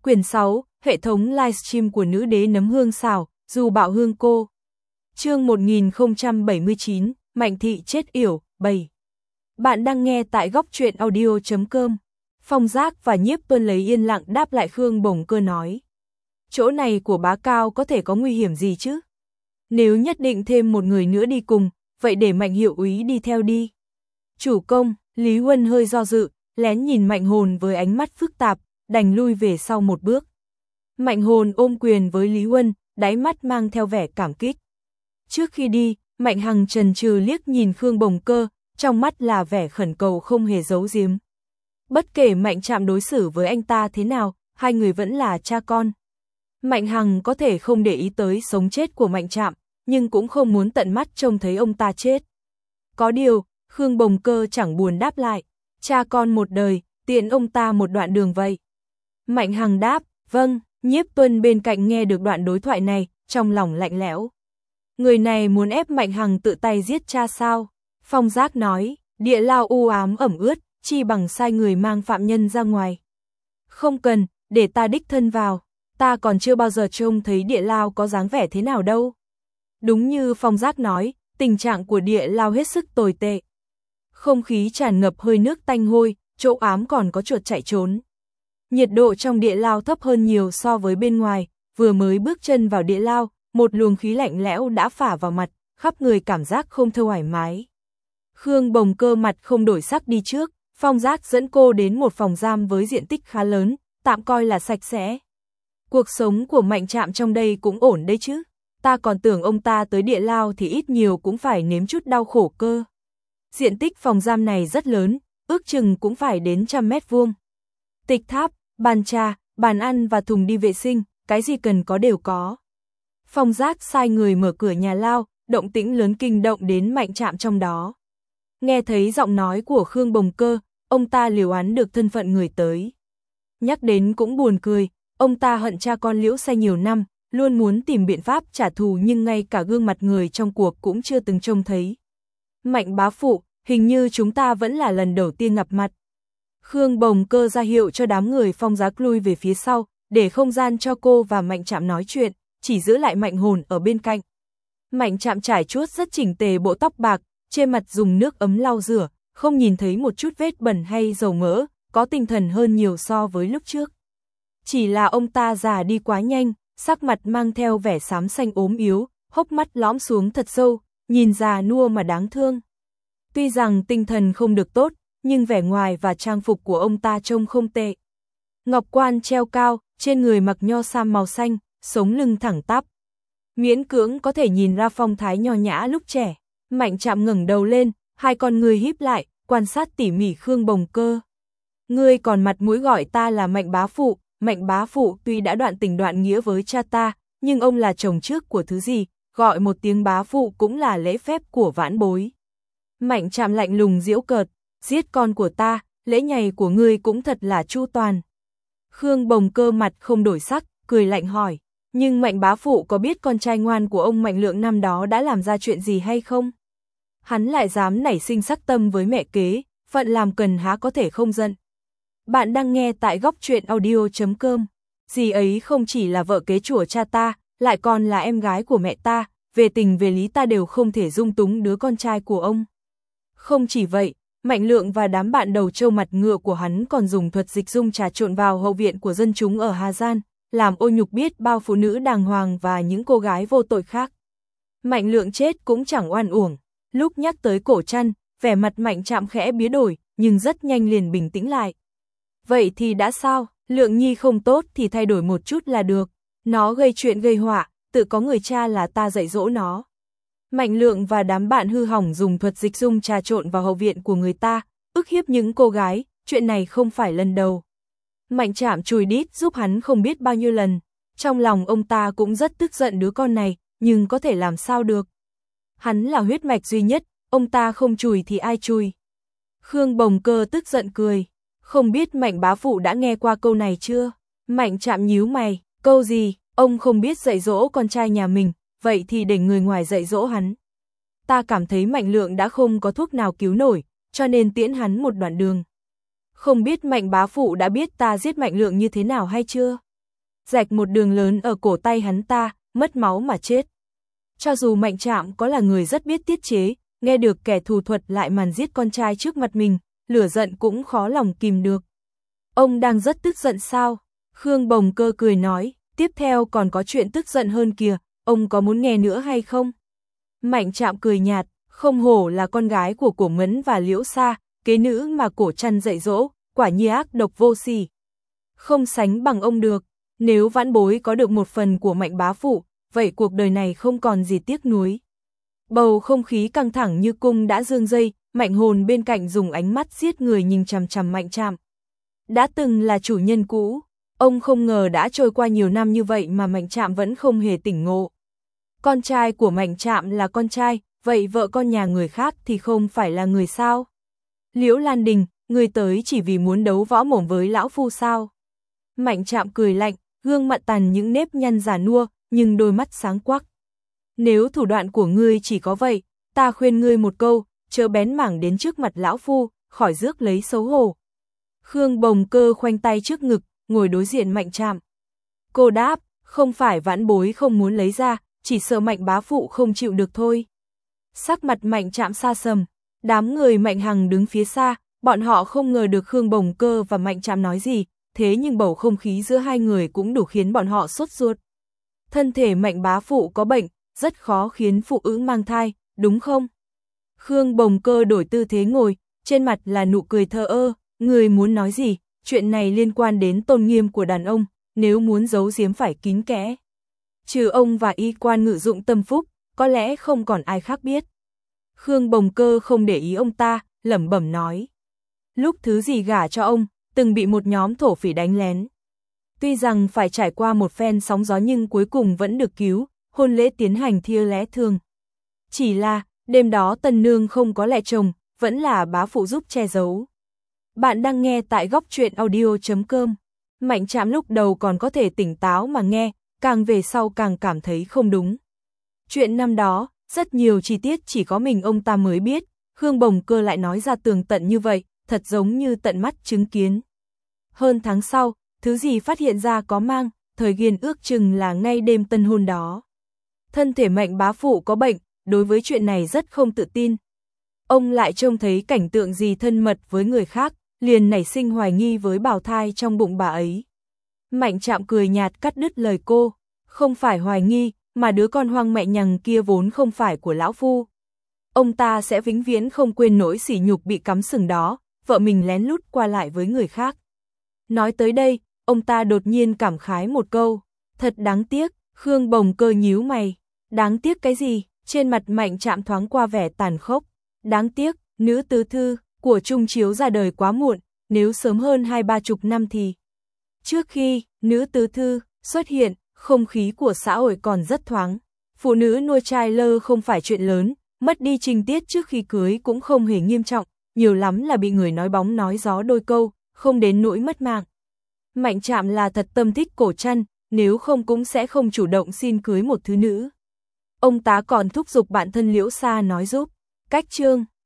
Quyển 6, hệ thống livestream của nữ đế nấm hương xào, dù bạo hương cô. Chương 1079, Mạnh thị chết yểu, 7. Bạn đang nghe tại góc truyện audio.com. Phong Giác và Nhiếp Tuân lấy yên lặng đáp lại Khương Bồng Cơ nói. Chỗ này của bá cao có thể có nguy hiểm gì chứ? Nếu nhất định thêm một người nữa đi cùng, vậy để Mạnh hiệu úy đi theo đi. Chủ công, Lý Huân hơi do dự, lén nhìn Mạnh Hồn với ánh mắt phức tạp, đành lui về sau một bước. Mạnh Hồn ôm quyền với Lý Huân, đáy mắt mang theo vẻ cảm kích. Trước khi đi, Mạnh Hằng chần chừ liếc nhìn Khương Bồng Cơ, trong mắt là vẻ khẩn cầu không hề giấu giếm. Bất kể Mạnh Trạm đối xử với anh ta thế nào, hai người vẫn là cha con. Mạnh Hằng có thể không để ý tới sống chết của Mạnh Trạm, nhưng cũng không muốn tận mắt trông thấy ông ta chết. Có điều, Khương Bồng Cơ chẳng buồn đáp lại, cha con một đời, tiện ông ta một đoạn đường vậy. Mạnh Hằng đáp, vâng. Nhiếp Tuân bên cạnh nghe được đoạn đối thoại này, trong lòng lạnh lẽo. Người này muốn ép Mạnh Hằng tự tay giết cha sao? Phong Giác nói, địa lao u ám ẩm ướt, chi bằng sai người mang phạm nhân ra ngoài. Không cần, để ta đích thân vào, ta còn chưa bao giờ trông thấy địa lao có dáng vẻ thế nào đâu. Đúng như Phong Giác nói, tình trạng của địa lao hết sức tồi tệ. Không khí tràn ngập hơi nước tanh hôi, chỗ ám còn có chuột chạy trốn. Nhiệt độ trong địa lao thấp hơn nhiều so với bên ngoài, vừa mới bước chân vào địa lao, một luồng khí lạnh lẽo đã phả vào mặt, khắp người cảm giác không thoải mái. Khương Bồng Cơ mặt không đổi sắc đi trước, Phong Giác dẫn cô đến một phòng giam với diện tích khá lớn, tạm coi là sạch sẽ. Cuộc sống của Mạnh Trạm trong đây cũng ổn đấy chứ, ta còn tưởng ông ta tới địa lao thì ít nhiều cũng phải nếm chút đau khổ cơ. Diện tích phòng giam này rất lớn, ước chừng cũng phải đến 100 mét vuông. Tịch tháp, bàn trà, bàn ăn và thùng đi vệ sinh, cái gì cần có đều có. Phong Giác sai người mở cửa nhà lao, động tĩnh lớn kinh động đến Mạnh Trạm trong đó. Nghe thấy giọng nói của Khương Bồng Cơ, ông ta liều oán được thân phận người tới. Nhắc đến cũng buồn cười, ông ta hận cha con Liễu Sai nhiều năm, luôn muốn tìm biện pháp trả thù nhưng ngay cả gương mặt người trong cuộc cũng chưa từng trông thấy. Mạnh bá phụ, hình như chúng ta vẫn là lần đầu tiên gặp mặt. Khương Bồng Cơ ra hiệu cho đám người Phong Giác lui về phía sau, để không gian cho cô và Mạnh Trạm nói chuyện, chỉ giữ lại Mạnh Hồn ở bên cạnh. Mạnh Trạm trải chuốt rất chỉnh tề bộ tóc bạc, trên mặt dùng nước ấm lau rửa, không nhìn thấy một chút vết bẩn hay dầu mỡ, có tinh thần hơn nhiều so với lúc trước. Chỉ là ông ta già đi quá nhanh, sắc mặt mang theo vẻ xám xanh ốm yếu, hốc mắt lõm xuống thật sâu, nhìn già nua mà đáng thương. Tuy rằng tinh thần không được tốt, nhưng vẻ ngoài và trang phục của ông ta trông không tệ. Ngọc quan treo cao, trên người mặc nho sam màu xanh, sống lưng thẳng tắp. Miễn cưỡng có thể nhìn ra phong thái nho nhã lúc trẻ. Mạnh Trạm ngẩng đầu lên, hai con người híp lại, quan sát tỉ mỉ Khương Bồng Cơ. Ngươi còn mặt mũi gọi ta là Mạnh bá phụ tuy đã đoạn tình đoạn nghĩa với cha ta, nhưng ông là chồng trước của thứ gì, gọi một tiếng bá phụ cũng là lễ phép của vãn bối. Mạnh Trạm lạnh lùng giễu cợt, giết con của ta, lễ nhày của ngươi cũng thật là chu toàn. Khương Bồng Cơ mặt không đổi sắc, cười lạnh hỏi, nhưng Mạnh bá phụ có biết con trai ngoan của ông Mạnh Lượng năm đó đã làm ra chuyện gì hay không? Hắn lại dám nảy sinh sắc tâm với mẹ kế, phận làm cần há có thể không giận. Bạn đang nghe tại góc truyện audio.com. Dì ấy không chỉ là vợ kế của cha ta, lại còn là em gái của mẹ ta, về tình về lý ta đều không thể dung túng đứa con trai của ông. Không chỉ vậy, Mạnh Lượng và đám bạn đầu trâu mặt ngựa của hắn còn dùng thuật dịch dung trà trộn vào hậu viện của dân chúng ở Hà Gian, làm ô nhục biết bao phụ nữ đàng hoàng và những cô gái vô tội khác. Mạnh Lượng chết cũng chẳng oan uổng. Lúc nhắc tới Cổ Trăn, vẻ mặt Mạnh Trạm khẽ biến đổi, nhưng rất nhanh liền bình tĩnh lại. Vậy thì đã sao, Lượng nhi không tốt thì thay đổi một chút là được. Nó gây chuyện gây họa, tự có người cha là ta dạy dỗ nó. Mạnh Lượng và đám bạn hư hỏng dùng thuật dịch dung trà trộn vào hậu viện của người ta, ức hiếp những cô gái, chuyện này không phải lần đầu. Mạnh Trạm chùi đít giúp hắn không biết bao nhiêu lần, trong lòng ông ta cũng rất tức giận đứa con này, nhưng có thể làm sao được. Hắn là huyết mạch duy nhất, ông ta không chùi thì ai chùi. Khương Bồng Cơ tức giận cười, không biết Mạnh bá phụ đã nghe qua câu này chưa? Mạnh Trạm nhíu mày, câu gì, ông không biết dạy dỗ con trai nhà mình, vậy thì để người ngoài dạy dỗ hắn. Ta cảm thấy Mạnh Lượng đã không có thuốc nào cứu nổi, cho nên tiễn hắn một đoạn đường. Không biết Mạnh bá phụ đã biết ta giết Mạnh Lượng như thế nào hay chưa? rạch một đường lớn ở cổ tay hắn ta, mất máu mà chết. Cho dù Mạnh Trạm có là người rất biết tiết chế, nghe được kẻ thù thuật lại màn giết con trai trước mặt mình, lửa giận cũng khó lòng kìm được. Ông đang rất tức giận sao? Khương Bồng Cơ cười nói, tiếp theo còn có chuyện tức giận hơn kìa, ông có muốn nghe nữa hay không? Mạnh Trạm cười nhạt, không hổ là con gái của Cổ Mẫn và Liễu Sa, kế nữ mà Cổ Trăn dạy dỗ, quả nhiên ác độc vô sỉ. Không sánh bằng ông được, nếu vãn bối có được một phần của Mạnh bá phụ, vậy cuộc đời này không còn gì tiếc nuối. Bầu không khí căng thẳng như cung đã rương dây, Mạnh Hồn bên cạnh dùng ánh mắt giết người nhìn chằm chằm Mạnh Trạm. Đã từng là chủ nhân cũ, ông không ngờ đã trôi qua nhiều năm như vậy mà Mạnh Trạm vẫn không hề tỉnh ngộ. Con trai của Mạnh Trạm là con trai, vậy vợ con nhà người khác thì không phải là người sao? Liễu Lan Đình, người tới chỉ vì muốn đấu võ mồm với lão phu sao? Mạnh Trạm cười lạnh, gương mặt tàn những nếp nhăn già nua, nhưng đôi mắt sáng quắc. Nếu thủ đoạn của ngươi chỉ có vậy, ta khuyên ngươi một câu, chớ bén mảng đến trước mặt lão phu, khỏi rước lấy xấu hổ. Khương Bồng Cơ khoanh tay trước ngực, ngồi đối diện Mạnh Trạm. Cô đáp, không phải vãn bối không muốn lấy ra, chỉ sợ Mạnh bá phụ không chịu được thôi. Sắc mặt Mạnh Trạm xa sầm, đám người Mạnh Hằng đứng phía xa, bọn họ không ngờ được Khương Bồng Cơ và Mạnh Trạm nói gì, thế nhưng bầu không khí giữa hai người cũng đủ khiến bọn họ sốt ruột. Thân thể Mạnh bá phụ có bệnh, rất khó khiến phụ nữ mang thai, đúng không? Khương Bồng Cơ đổi tư thế ngồi, trên mặt là nụ cười thờ ơ, người muốn nói gì, chuyện này liên quan đến tôn nghiêm của đàn ông, nếu muốn giấu giếm phải kín kẽ. Trừ ông và y quan Ngự Dụng Tâm Phúc, có lẽ không còn ai khác biết. Khương Bồng Cơ không để ý ông ta, lẩm bẩm nói. Lúc thứ gì gả cho ông, từng bị một nhóm thổ phỉ đánh lén. Tuy rằng phải trải qua một phen sóng gió nhưng cuối cùng vẫn được cứu, hôn lễ tiến hành theo lẽ thường. Chỉ là, đêm đó Tân Nương không có lẽ chồng, vẫn là bá phụ giúp che giấu. Bạn đang nghe tại góc truyện audio.com. Mạnh Trạm lúc đầu còn có thể tỉnh táo mà nghe, càng về sau càng cảm thấy không đúng. Chuyện năm đó, rất nhiều chi tiết chỉ có mình ông ta mới biết, Khương Bồng Cơ lại nói ra tường tận như vậy, thật giống như tận mắt chứng kiến. Hơn tháng sau, thứ gì phát hiện ra có mang, thời gian ước chừng là ngay đêm tân hôn đó. Thân thể Mạnh bá phụ có bệnh, đối với chuyện này rất không tự tin. Ông lại trông thấy cảnh tượng gì thân mật với người khác, liền nảy sinh hoài nghi với bào thai trong bụng bà ấy. Mạnh Trạm cười nhạt cắt đứt lời cô, không phải hoài nghi, mà đứa con hoang mẹ nhằng kia vốn không phải của lão phu. Ông ta sẽ vĩnh viễn không quên nỗi sỉ nhục bị cắm sừng đó, vợ mình lén lút qua lại với người khác. Nói tới đây, ông ta đột nhiên cảm khái một câu, thật đáng tiếc. Khương Bồng Cơ nhíu mày, đáng tiếc cái gì? Trên mặt Mạnh Trạm thoáng qua vẻ tàn khốc, đáng tiếc, nữ tứ thư của Trung Chiếu ra đời quá muộn, nếu sớm hơn 20-30 năm thì. Trước khi nữ tứ thư xuất hiện, không khí của xã hội còn rất thoáng. Phụ nữ nuôi trai lơ không phải chuyện lớn, mất đi trinh tiết trước khi cưới cũng không hề nghiêm trọng, nhiều lắm là bị người nói bóng nói gió đôi câu, không đến nỗi mất mạng. Mạnh Trạm là thật tâm thích Cổ Trăn, nếu không cũng sẽ không chủ động xin cưới một thứ nữ. Ông tá còn thúc giục bạn thân Liễu Sa nói giúp. Cách chương